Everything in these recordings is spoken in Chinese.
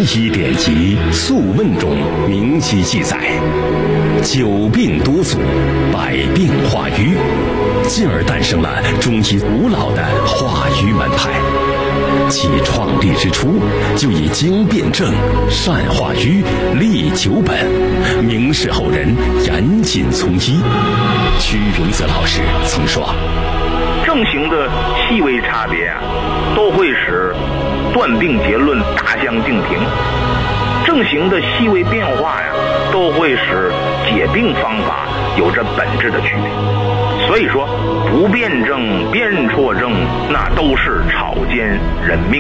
医典籍《素问》中明晰记载，久病多阻，百病化瘀，进而诞生了中医古老的化瘀门派。其创立之初，就以经辨证、善化瘀、利久本，明示后人严谨从医。屈永泽老师曾说， 症型的细微差别都会使断病结论大相径庭，症型的细微变化都会使解病方法有着本质的区别。所以说，不辨证、辨错症，那都是草菅人命。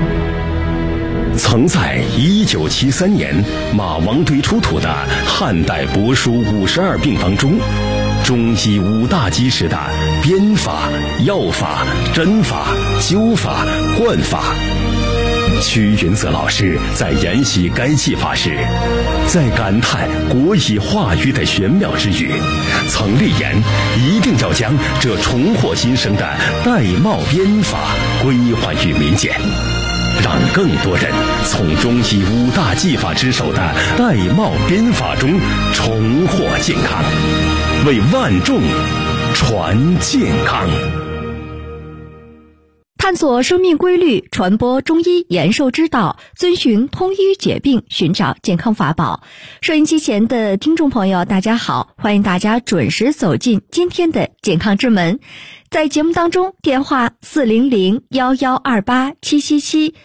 曾在1973年马王堆出土的汉代帛书52病方中，中医5大基石的编法、药法、针法、灸法、灌法。屈云泽老师在研习该技法时，在感叹国医化瘀的玄妙之余，曾立言一定要将这重获新生的玳瑁编法归还于民间，让更多人从中医5大技法之首的玳瑁编法中重获健康，为万众传健康。 探索生命规律，传播中医延寿之道，遵循通医解病，寻找健康法宝。收音机前的听众朋友，大家好，欢迎大家准时走进今天的健康之门。在节目当中，电话400-1128-777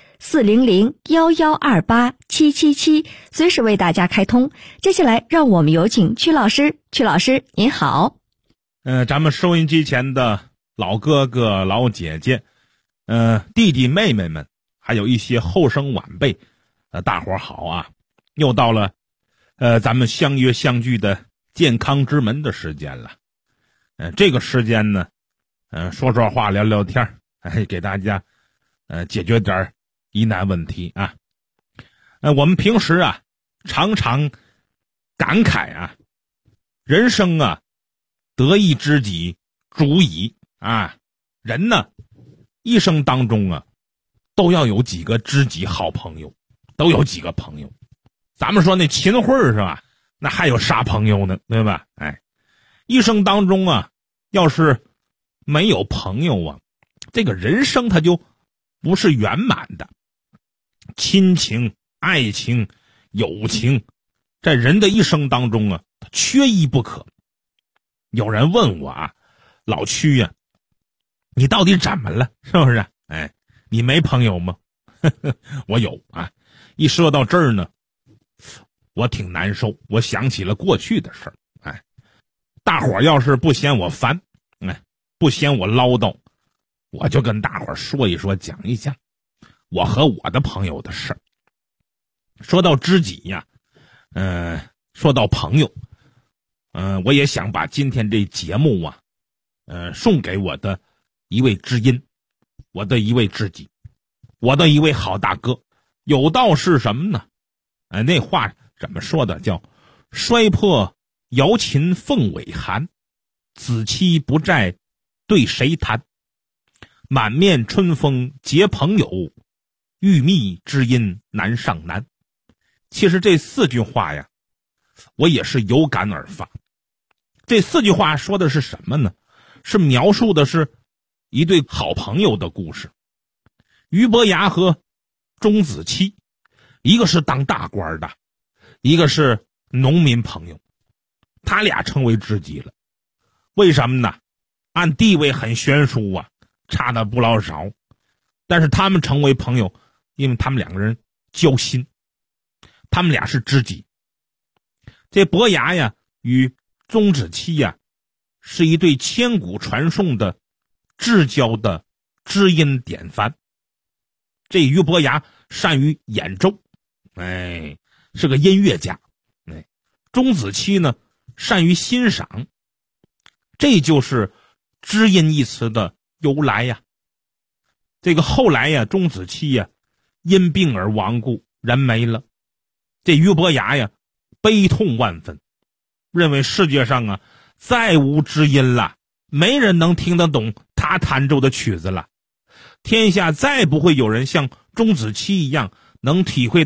400-1128-777，随时为大家开通。接下来让我们有请曲老师。曲老师您好。 咱们收音机前的老哥哥老姐姐，弟弟妹妹们，还有一些后生晚辈，大伙儿好啊！又到了咱们相约相聚的健康之门的时间了。这个时间呢，说说话聊聊天，给大家解决点疑难问题啊。我们平时常常感慨人生得一知己足矣人呢一生当中都要有几个知己好朋友，都有几个朋友。咱们说那秦桧是吧？那还有啥朋友呢？对吧？一生当中要是没有朋友这个人生它就不是圆满的。亲情、爱情、友情，在人的一生当中它缺一不可。有人问我老屈你到底怎么了？是不是？你没朋友吗？我有一说到这儿呢，我挺难受，我想起了过去的事儿。大伙儿要是不嫌我烦，不嫌我唠叨，我就跟大伙儿说一说，讲一讲我和我的朋友的事儿。说到知己说到朋友，我也想把今天这节目送给我的一位知音，我的一位知己，我的一位好大哥。有道是什么呢？那话怎么说的？叫摔破瑶琴凤尾寒，子期不在对谁谈，满面春风结朋友，欲觅知音难上难。其实这4句话我也是有感而发。这4句话说的是什么呢？是描述的是一对好朋友的故事。俞伯牙和钟子期，一个是当大官的，一个是农民朋友，他俩成为知己了。为什么呢？按地位很悬殊差的不老少，但是他们成为朋友，因为他们2个人交心，他们俩是知己。这伯牙与钟子期是一对千古传颂的至交的知音典范。这俞伯牙善于演奏，是个音乐家。钟子期呢善于欣赏，这就是知音一词的由来这个后来钟子期因病而亡故，人没了。这俞伯牙悲痛万分，认为世界上再无知音了，没人能听得懂他弹奏的曲子了。天下再不会有人像钟子期一样能体会到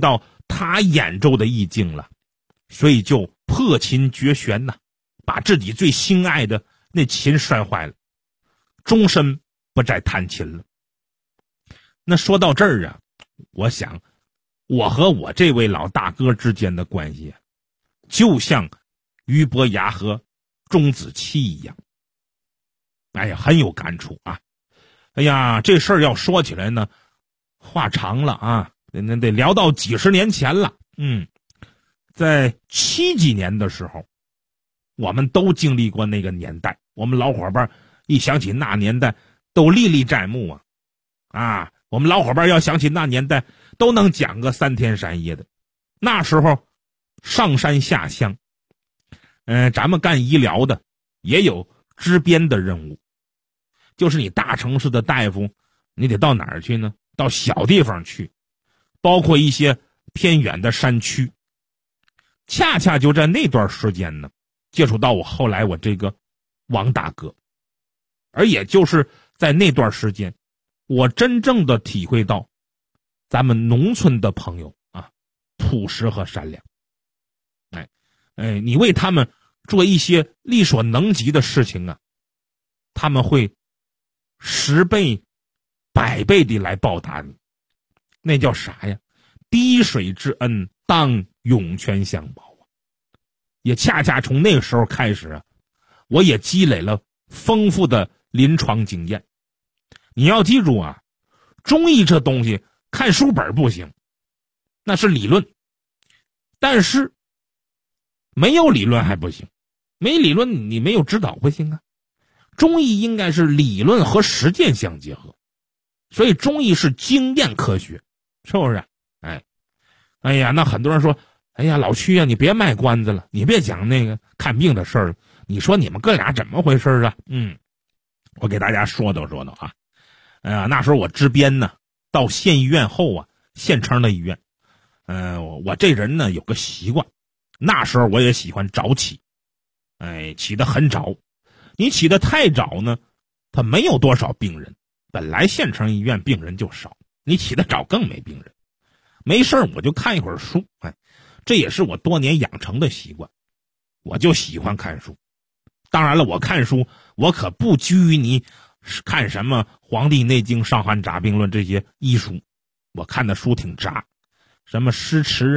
他演奏的意境了，所以就破琴绝弦呐，把自己最心爱的那琴摔坏了，终身不再弹琴了。那说到这儿啊，我想我和我这位老大哥之间的关系就像俞伯牙和钟子期一样。哎呀，很有感触啊。哎呀，这事儿要说起来呢，话长了啊，那得聊到几十年前了。在70几年的时候，我们都经历过那个年代，我们老伙伴一想起那年代都历历在目啊，我们老伙伴要想起那年代都能讲个3天3夜的。那时候上山下乡，咱们干医疗的也有支边的任务，就是你大城市的大夫，你得到哪儿去呢？到小地方去，包括一些偏远的山区。恰恰就在那段时间呢，接触到后来我这个王大哥，而也就是在那段时间，我真正的体会到咱们农村的朋友啊，朴实和善良。你为他们做一些力所能及的事情啊，他们会10倍、100倍的来报答你。那叫啥呀？滴水之恩当涌泉相报啊！也恰恰从那个时候开始啊，我也积累了丰富的临床经验。你要记住啊，中医这东西看书本不行，那是理论，但是没有理论还不行，没理论你没有指导不行啊。中医应该是理论和实践相结合，所以中医是经验科学，是不是？哎呀，那很多人说，哎呀，老屈啊，你别卖关子了，你别讲那个看病的事儿了，你说你们哥俩怎么回事啊？我给大家说道啊。那时候我支边呢，到县医院后啊，县城的医院，我这人呢有个习惯，那时候我也喜欢早起，起得很早。你起得太早呢，他没有多少病人，本来县城医院病人就少，你起得早更没病人。没事我就看一会儿书，这也是我多年养成的习惯，我就喜欢看书。当然了，我看书我可不拘泥看什么《黄帝内经》《伤寒杂病论》这些医书，我看的书挺杂，什么诗词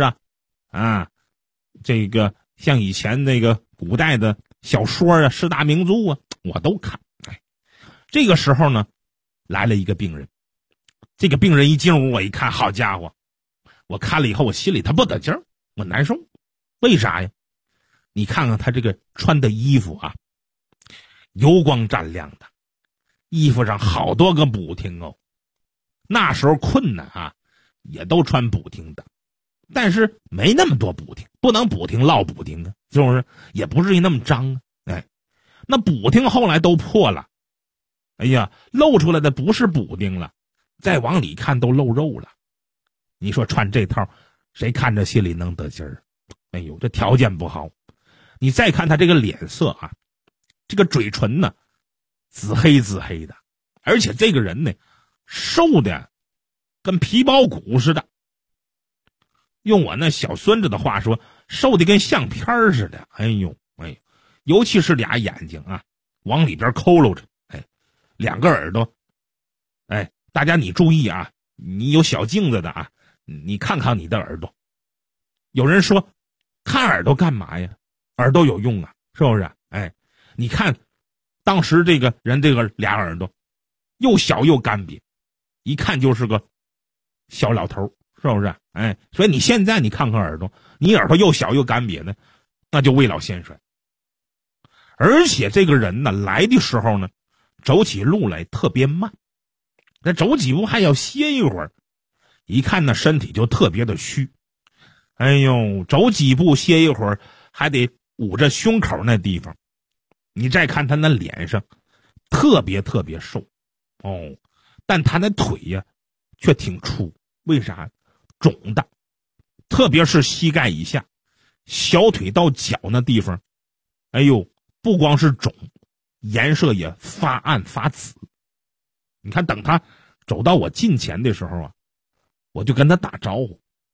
这个像以前那个古代的小说啊、四大名著啊，我都看。这个时候呢，来了一个病人，这个病人一进屋，我一看，好家伙，我看了以后，我心里他不得劲儿，我难受。为啥呀？你看看他这个穿的衣服啊，油光湛亮的，衣服上好多个补丁哦。那时候困难啊，也都穿补丁的，但是没那么多补丁，不能补丁落补丁啊，是不是？也不至于那么脏啊。那补丁后来都破了，哎呀，露出来的不是补丁了，再往里看都露肉了。你说穿这套，谁看着心里能得劲儿？哎呦，这条件不好。你再看他这个脸色啊，这个嘴唇呢，紫黑紫黑的，而且这个人呢，瘦的跟皮包骨似的。用我那小孙子的话说，瘦的跟相片似的。哎呦，尤其是俩眼睛啊，往里边抠搂着，两个耳朵，大家你注意啊，你有小镜子的啊，你看看你的耳朵。有人说，看耳朵干嘛呀？耳朵有用啊，是不是？你看，当时这个人这个俩耳朵，又小又干瘪，一看就是个小老头，是不是？所以你现在你看看耳朵，你耳朵又小又干瘪的，那就未老先衰。而且这个人呢，来的时候呢，走起路来特别慢，那走几步还要歇一会儿，一看那身体就特别的虚。哎呦，走几步歇一会儿，还得捂着胸口那地方。你再看他那脸上，特别特别瘦，但他那腿呀，却挺粗。为啥？肿的，特别是膝盖以下，小腿到脚那地方，哎呦，不光是肿，颜色也发暗发紫。你看，等他走到我近前的时候啊，我就跟他打招呼，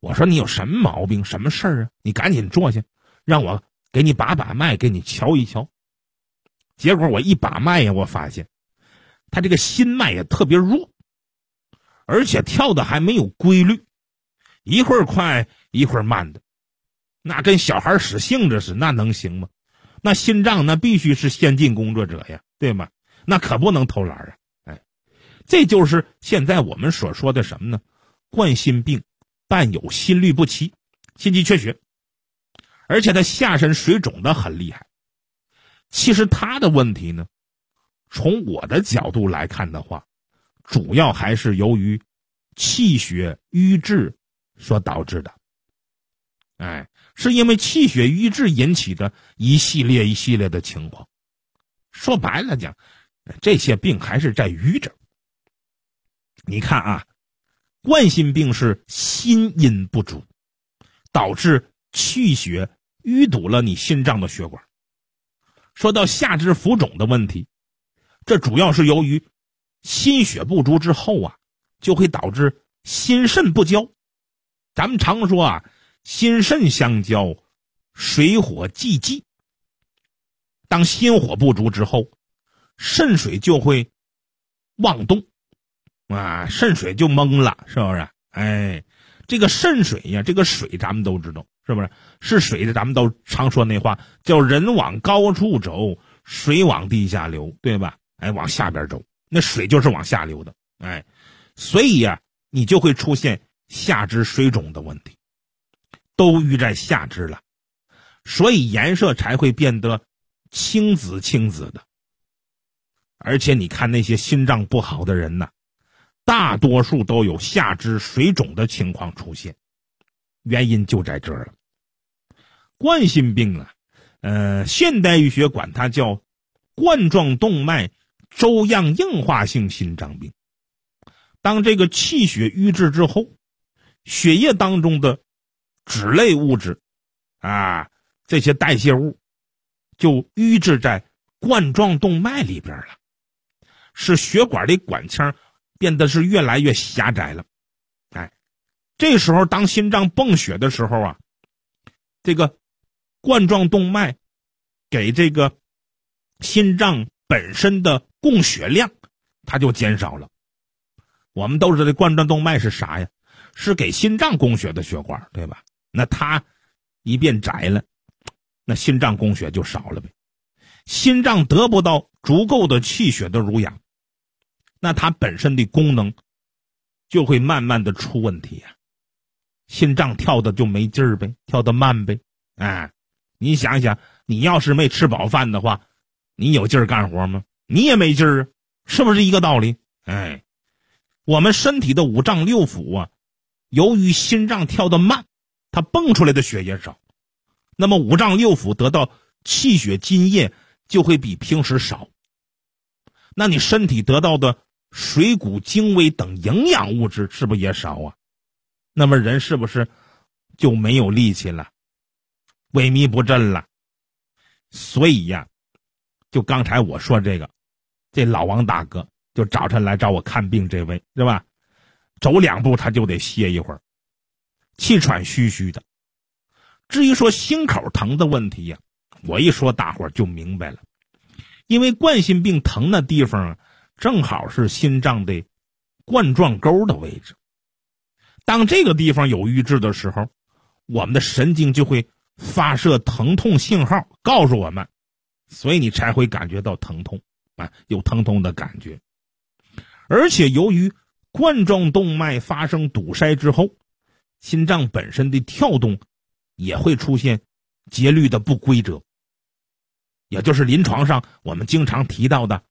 我说你有什么毛病，什么事儿啊？你赶紧坐下，让我给你把脉，给你瞧一瞧。结果我一把脉呀，我发现他这个心脉也特别弱，而且跳的还没有规律，一会儿快一会儿慢的，那跟小孩使性子似的，那能行吗？那心脏那必须是先进工作者呀，对吗？那可不能偷懒啊！哎，这就是现在我们所说的什么呢？冠心病伴有心律不齐、心肌缺血，而且他下身水肿的很厉害。其实他的问题呢，从我的角度来看的话，主要还是由于气血瘀滞所导致的。哎，是因为气血瘀滞引起的一系列的情况。说白了讲，这些病还是在瘀着。你看啊，冠心病是心阴不足，导致气血淤堵了你心脏的血管。说到下肢浮肿的问题，这主要是由于心血不足之后啊，就会导致心肾不交。咱们常说啊，心肾相交，水火既济。当心火不足之后，肾水就会妄动啊，肾水就懵了，是不是？哎，这个肾水呀，这个水咱们都知道，是不是？是水的，咱们都常说那话叫人往高处走，水往地下流，对吧？哎，往下边走，那水就是往下流的。哎，所以呀，你就会出现下肢水肿的问题，都淤在下肢了，所以颜色才会变得青紫的。而且你看那些心脏不好的人呢，大多数都有下肢水肿的情况出现，原因就在这儿了。冠心病啊，现代医学管它叫冠状动脉粥样硬化性心脏病。当这个气血瘀滞之后，血液当中的脂类物质啊，这些代谢物就淤滞在冠状动脉里边了，使血管的管腔变得是越来越狭窄了。哎，这时候当心脏泵血的时候啊，这个冠状动脉给这个心脏本身的供血量它就减少了。我们都知道冠状动脉是啥呀？是给心脏供血的血管，对吧？那它一变窄了，那心脏供血就少了呗。心脏得不到足够的气血的濡养，那它本身的功能就会慢慢的出问题啊。心脏跳的就没劲儿呗，跳得慢呗。哎，你想想，你要是没吃饱饭的话，你有劲儿干活吗？你也没劲儿啊，是不是一个道理？哎，我们身体的五脏六腑啊，由于心脏跳得慢，它泵出来的血也少，那么五脏六腑得到气血津液就会比平时少，那你身体得到的水谷精微等营养物质是不是也少啊？那么人是不是就没有力气了，萎靡不振了？所以呀，就刚才我说这老王大哥就早晨来找我看病，这位是吧？走两步他就得歇一会儿，气喘吁吁的。至于说心口疼的问题呀，我一说大伙儿就明白了。因为冠心病疼的地方啊，正好是心脏的冠状沟的位置。当这个地方有瘀滞的时候，我们的神经就会发射疼痛信号告诉我们，所以你才会感觉到疼痛啊，有疼痛的感觉。而且由于冠状动脉发生堵塞之后，心脏本身的跳动也会出现节律的不规则，也就是临床上我们经常提到的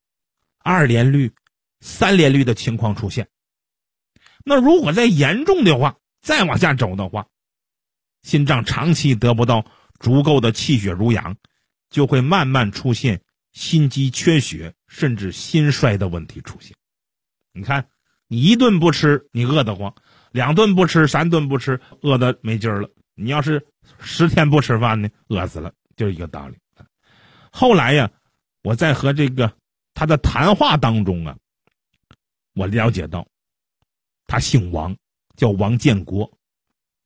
2连律、3连律的情况出现。那如果再严重的话，再往下走的话，心脏长期得不到足够的气血濡养，就会慢慢出现心肌缺血甚至心衰的问题出现。你看，你1顿不吃你饿得慌，2顿不吃3顿不吃饿得没劲儿了，你要是10天不吃饭呢，饿死了，就一个道理。后来呀，我在和他的谈话当中啊，我了解到他姓王，叫王建国，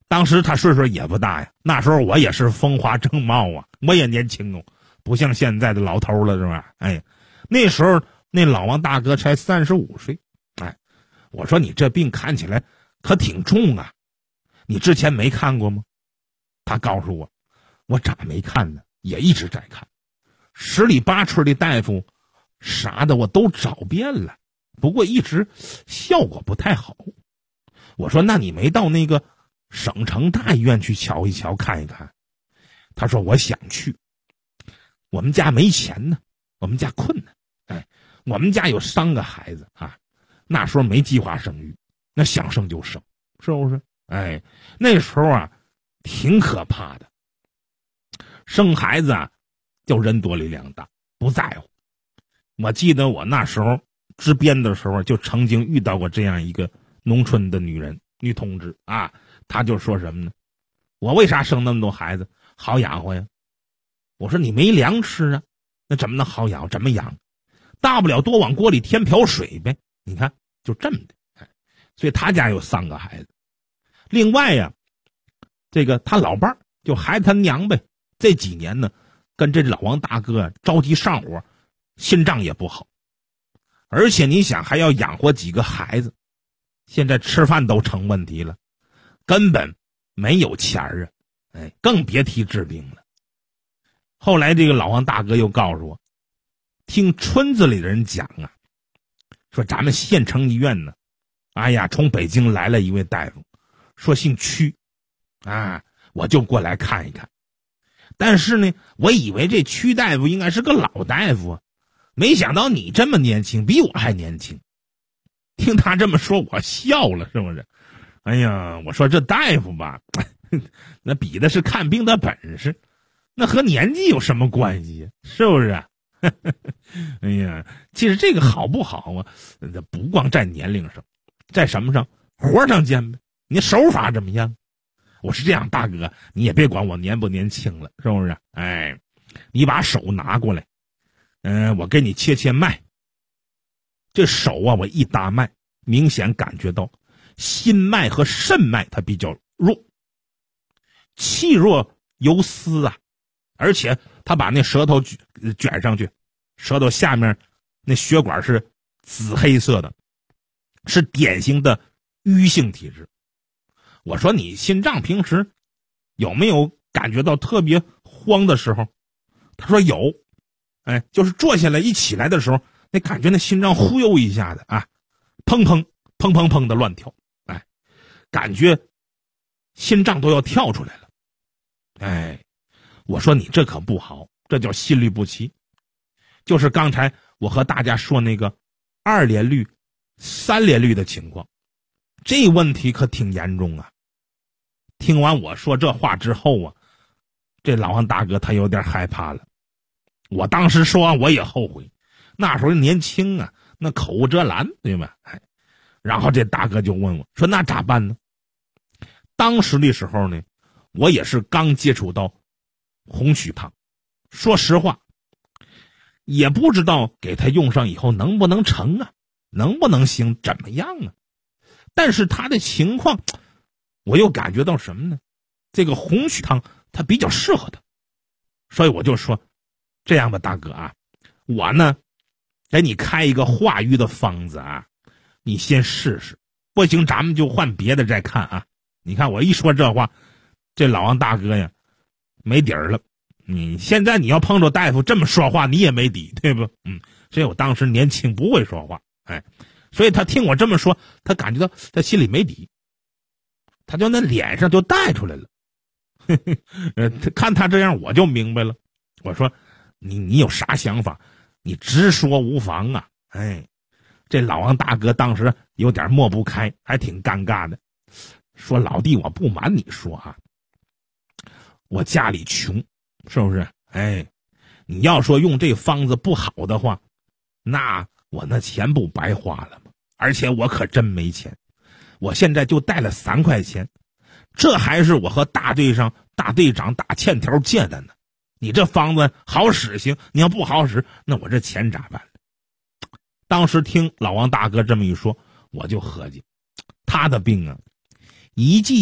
当时他岁数也不大呀，那时候我也是风华正茂啊，我也年轻哦，不像现在的老头了，是吧？哎，那时候那老王大哥才35岁。哎，我说你这病看起来可挺重啊，你之前没看过吗？他告诉我，我咋没看呢？也一直在看，十里八村的大夫啥的我都找遍了，不过一直效果不太好。我说那你没到那个省城大医院去瞧一瞧看一看？他说我想去，我们家没钱呢，我们家困难。哎，我们家有3个孩子啊，那时候没计划生育，那想生就生，是不是？哎，那时候啊挺可怕的，生孩子啊就人多力量大，不在乎。我记得我那时候支边的时候就曾经遇到过这样一个农村的女同志啊，她就说什么呢？我为啥生那么多孩子？好养活呀。我说你没粮吃啊，那怎么能好养活？怎么养？大不了多往锅里添瓢水呗。你看就这么的。所以他家有3个孩子。另外呀，这个他老伴儿就孩子他娘呗，这几年呢跟这老王大哥着急上火，心脏也不好，而且你想还要养活几个孩子，现在吃饭都成问题了，根本没有钱啊，哎，更别提治病了。后来这个老王大哥又告诉我，听村子里的人讲啊，说咱们县城医院呢，哎呀，从北京来了一位大夫，说姓屈啊，我就过来看一看。但是呢，我以为这屈大夫应该是个老大夫啊，没想到你这么年轻，比我还年轻。听他这么说，我笑了，是不是？哎呀，我说这大夫吧，那比的是看病的本事，那和年纪有什么关系？是不是？哎呀，其实这个好不好啊？不光在年龄上，在什么上？活上见呗。你手法怎么样？我是这样，大哥，你也别管我年不年轻了，是不是？哎，你把手拿过来，我给你切脉。这手啊，我一搭脉，明显感觉到心脉和肾脉它比较弱，气弱有丝啊，而且他把那舌头卷上去，舌头下面那血管是紫黑色的，是典型的瘀性体质。我说你心脏平时有没有感觉到特别慌的时候？他说有，哎，就是坐下来一起来的时候，那感觉那心脏忽悠一下的啊，砰砰砰砰砰的乱跳，哎，感觉心脏都要跳出来了。哎，我说你这可不好，这叫心律不齐，就是刚才我和大家说那个2联律、3联律的情况，这问题可挺严重啊。听完我说这话之后啊，这老王大哥他有点害怕了。我当时说完我也后悔，那时候年轻啊，那口无遮拦，对吧？哎，然后这大哥就问我说那咋办呢？当时的时候呢，我也是刚接触到红曲汤，说实话也不知道给他用上以后能不能成啊，能不能行，怎么样啊。但是他的情况我又感觉到什么呢？这个红曲汤它比较适合他，所以我就说这样吧，大哥啊，我呢给你开一个化瘀的方子啊，你先试试，不行咱们就换别的再看啊。你看我一说这话，这老王大哥呀没底儿了。你现在你要碰着大夫这么说话，你也没底，对不？所以我当时年轻不会说话，哎，所以他听我这么说，他感觉到他心里没底，他就那脸上就带出来了。看他这样我就明白了。我说你有啥想法，你直说无妨啊。哎，这老王大哥当时有点抹不开，还挺尴尬的，说老弟，我不瞒你说啊，我家里穷，是不是？哎，你要说用这方子不好的话，那我那钱不白花了吗？而且我可真没钱，我现在就带了3块钱，这还是我和大队长打欠条借的呢。你这方子好使行，你要不好使，那我这钱咋办？当时听老王大哥这么一说，我就合计，他的病啊，一剂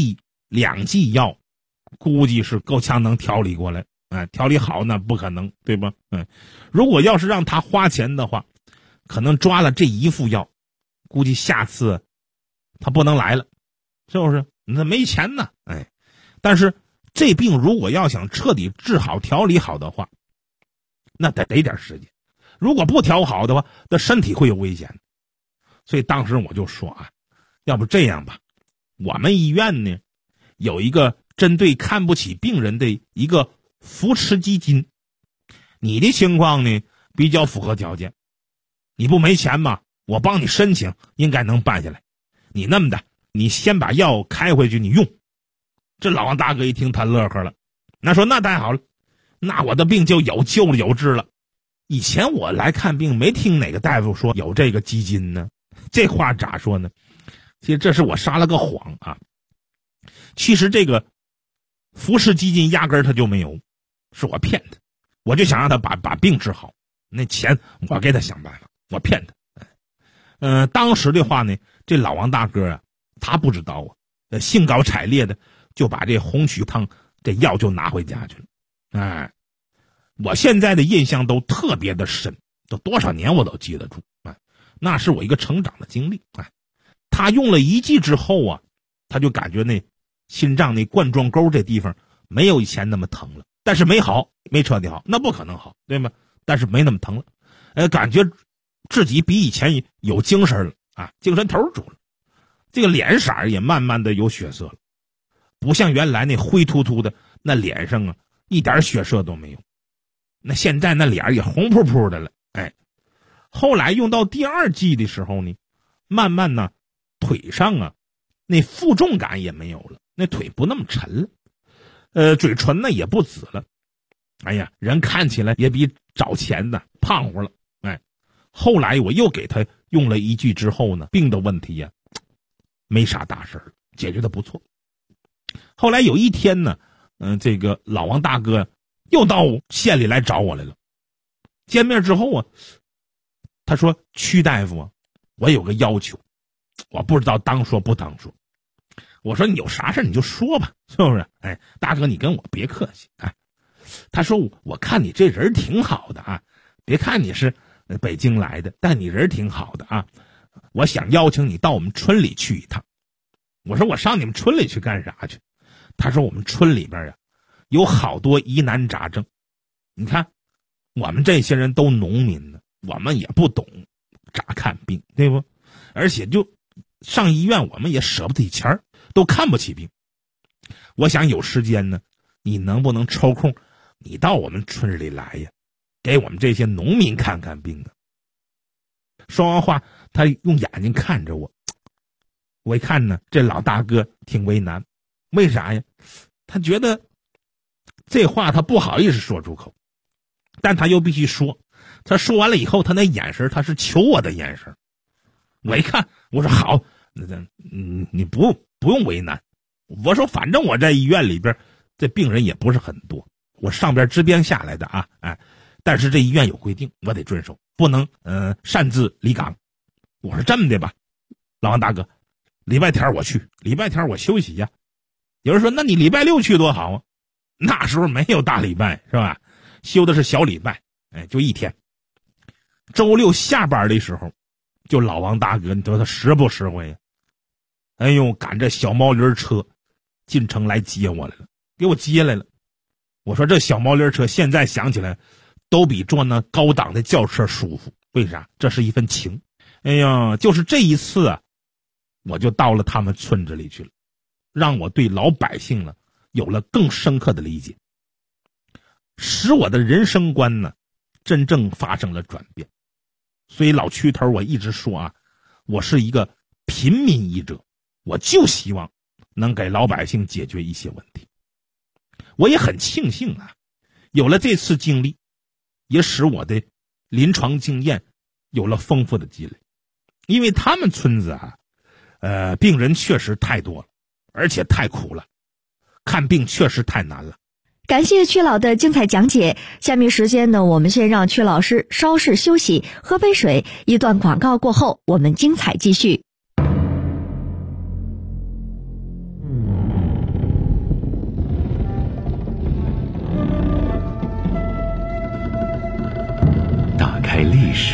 2剂药，估计是够呛能调理过来。调理好那不可能，对吧？如果要是让他花钱的话，可能抓了这一副药，估计下次他不能来了，是不是？那没钱呢。但是这病如果要想彻底治好、调理好的话，那得点时间。如果不调好的话，那身体会有危险。所以当时我就说啊，要不这样吧，我们医院呢有一个针对看不起病人的一个扶持基金，你的情况呢比较符合条件，你不没钱吗？我帮你申请，应该能办下来。你那么的，你先把药开回去，你用。这老王大哥一听，他乐呵了，那说那太好了，那我的病就有救了，有治了。以前我来看病，没听哪个大夫说有这个基金呢。这话咋说呢？其实这是我撒了个谎啊。其实这个扶持基金压根儿他就没有，是我骗他。我就想让他把病治好，那钱我给他想办法，我骗他。当时的话呢，这老王大哥啊，他不知道啊，兴高采烈的就把这红曲汤这药就拿回家去了。我现在的印象都特别的深，都多少年我都记得住。那是我一个成长的经历。他用了1剂之后啊，他就感觉那心脏那冠状沟这地方没有以前那么疼了，但是没好，没彻底好，那不可能好，对吗？但是没那么疼了，感觉自己比以前有精神了啊，精神头足了，这个脸色也慢慢的有血色了，不像原来那灰秃秃的那脸上啊一点血色都没有，那现在那脸也红扑扑的了。后来用到第2剂的时候呢，慢慢呢腿上啊那负重感也没有了，那腿不那么沉了，嘴唇呢也不紫了，人看起来也比早前呢胖乎了。后来我又给他用了1剂之后呢，病的问题呀没啥大事了，解决的不错。后来有一天呢，这个老王大哥又到县里来找我来了。见面之后啊，他说：“曲大夫啊，我有个要求，我不知道当说不当说。”我说：“你有啥事你就说吧，是不是？大哥你跟我别客气。”他说：“我看你这人挺好的啊，别看你是北京来的，但你人挺好的啊，我想邀请你到我们村里去一趟。”我说：“我上你们村里去干啥去？”他说：“我们村里边有好多疑难杂症，你看我们这些人都农民呢，我们也不懂咋看病，对不？而且就上医院我们也舍不得钱儿，都看不起病。我想有时间呢，你能不能抽空你到我们村里来呀，给我们这些农民看看病啊？”说完话，他用眼睛看着我，我一看呢，这老大哥挺为难。为啥呀？他觉得这话他不好意思说出口，但他又必须说。他说完了以后，他那眼神他是求我的眼神。我一看，我说好，你不用为难。我说反正我在医院里边这病人也不是很多，我上边支边下来的啊，但是这医院有规定，我得遵守，不能擅自离岗。我说这么的吧，老王大哥，礼拜天我去，礼拜天我休息呀。有人说那你礼拜6去多好啊，那时候没有大礼拜是吧？休的是小礼拜，就1天。周6下班的时候，就老王大哥，你说他实不实惠呀？赶着小毛驴车进城来接我来了，给我接来了。我说这小毛驴车现在想起来都比坐那高档的轿车舒服，为啥？这是一份情。就是这一次啊，我就到了他们村子里去了，让我对老百姓呢有了更深刻的理解，使我的人生观呢真正发生了转变。所以老屈头我一直说啊，我是一个平民医者，我就希望能给老百姓解决一些问题。我也很庆幸啊，有了这次经历，也使我的临床经验有了丰富的积累。因为他们村子啊，病人确实太多了，而且太苦了，看病确实太难了。 感谢曲老的精彩讲解。下面时间呢，我们先让曲老师稍事休息，喝杯水。一段广告过后，我们精彩继续。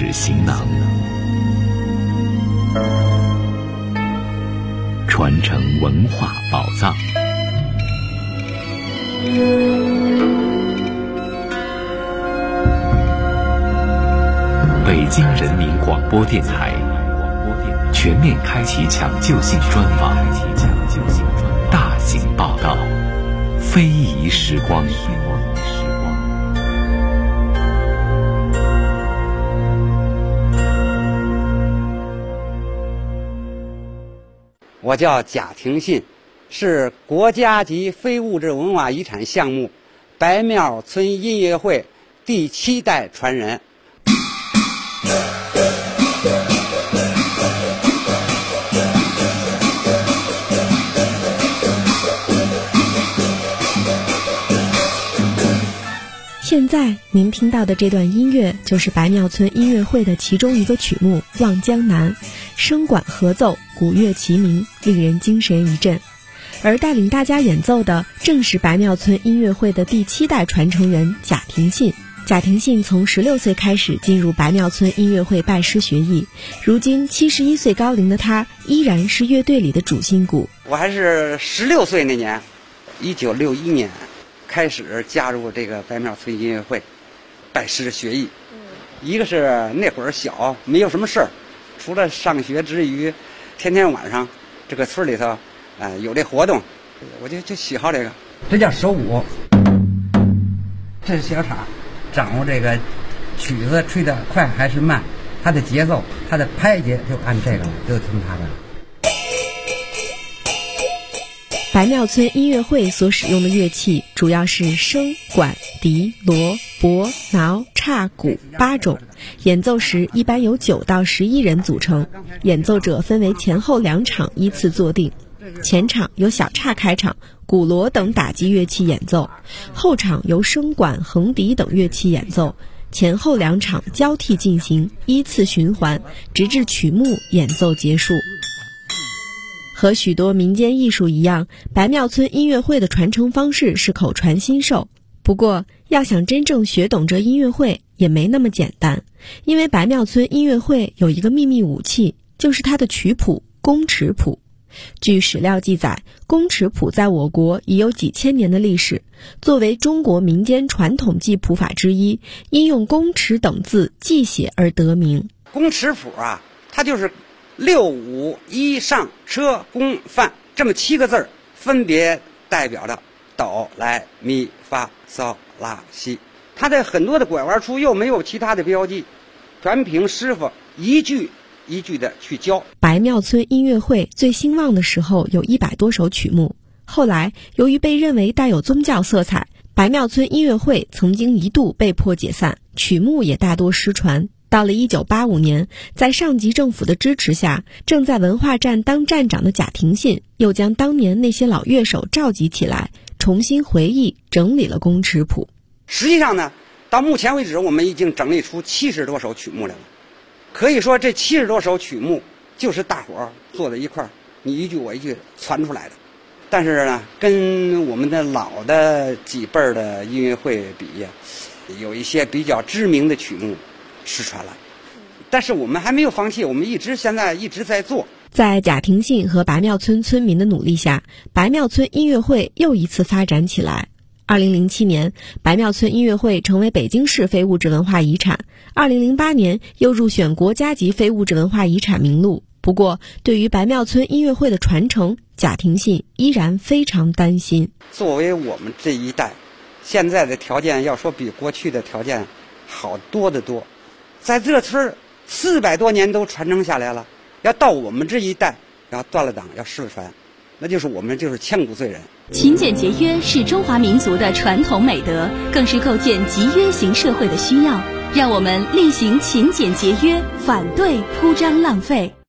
史行囊，传承文化宝藏。北京人民广播电台全面开启抢救性专访，大型报道，非遗时光。 我叫贾廷信，是国家级非物质文化遗产项目白庙村音乐会第7代传人。 现在您听到的这段音乐就是白庙村音乐会的其中一个曲目《望江南》，声管合奏，鼓乐齐鸣，令人精神一振。而带领大家演奏的正是白庙村音乐会的第7代传承人贾廷信。贾廷信从16岁开始进入白庙村音乐会拜师学艺，如今71岁高龄的他依然是乐队里的主心骨。 我还是16岁那年，1961年开始加入这个白庙村音乐会，拜师学艺。一个是那会儿小，没有什么事儿，除了上学之余，天天晚上这个村里头，有这活动，我就喜好这个。这叫手舞，这是小叉，掌握这个曲子吹得快还是慢，它的节奏，它的拍节就按这个，就听它的。 白庙村音乐会所使用的乐器主要是笙、管、笛、锣、钹、挠、叉、鼓8种，演奏时一般由9到11人组成，演奏者分为前后2场依次坐定，前场由小叉开场，鼓锣等打击乐器演奏，后场由笙管、横笛等乐器演奏，前后2场交替进行，依次循环，直至曲目演奏结束。和许多民间艺术一样，白庙村音乐会的传承方式是口传心授。不过，要想真正学懂这音乐会也没那么简单，因为白庙村音乐会有一个秘密武器，就是它的曲谱宫尺谱。据史料记载，宫尺谱在我国已有几千年的历史，作为中国民间传统记谱法之一，因用宫尺等字记写而得名。 宫尺谱啊，它就是6、5、1上车宫范这么7个字儿，分别代表着哆来咪发嗦拉西。它的很多的拐弯处又没有其他的标记，全凭师傅一句一句的去教。 白庙村音乐会最兴旺的时候有100多首曲目，后来由于被认为带有宗教色彩，白庙村音乐会曾经一度被迫解散，曲目也大多失传。到了1985年，在上级政府的支持下，正在文化站当站长的贾廷信又将当年那些老乐手召集起来，重新回忆整理了宫尺谱。 实际上呢，到目前为止我们已经整理出70多首曲目来了。可以说这70多首曲目就是大伙儿坐在一块儿，你一句我一句传出来的。但是呢，跟我们的老的几辈儿的音乐会比呀，有一些比较知名的曲目失传了，但是我们还没有放弃，我们现在一直在做。 在贾廷信和白庙村村民的努力下，白庙村音乐会又一次发展起来。2007年，白庙村音乐会成为北京市非物质文化遗产，2008年又入选国家级非物质文化遗产名录。不过，对于白庙村音乐会的传承，贾廷信依然非常担心。 作为我们这一代，现在的条件要说比过去的条件好多得多。在这村400多年都传承下来了，要到我们这一代要断了档要失了传，那就是我们就是千古罪人。 勤俭节约是中华民族的传统美德，更是构建集约型社会的需要。让我们厉行勤俭节约，反对铺张浪费。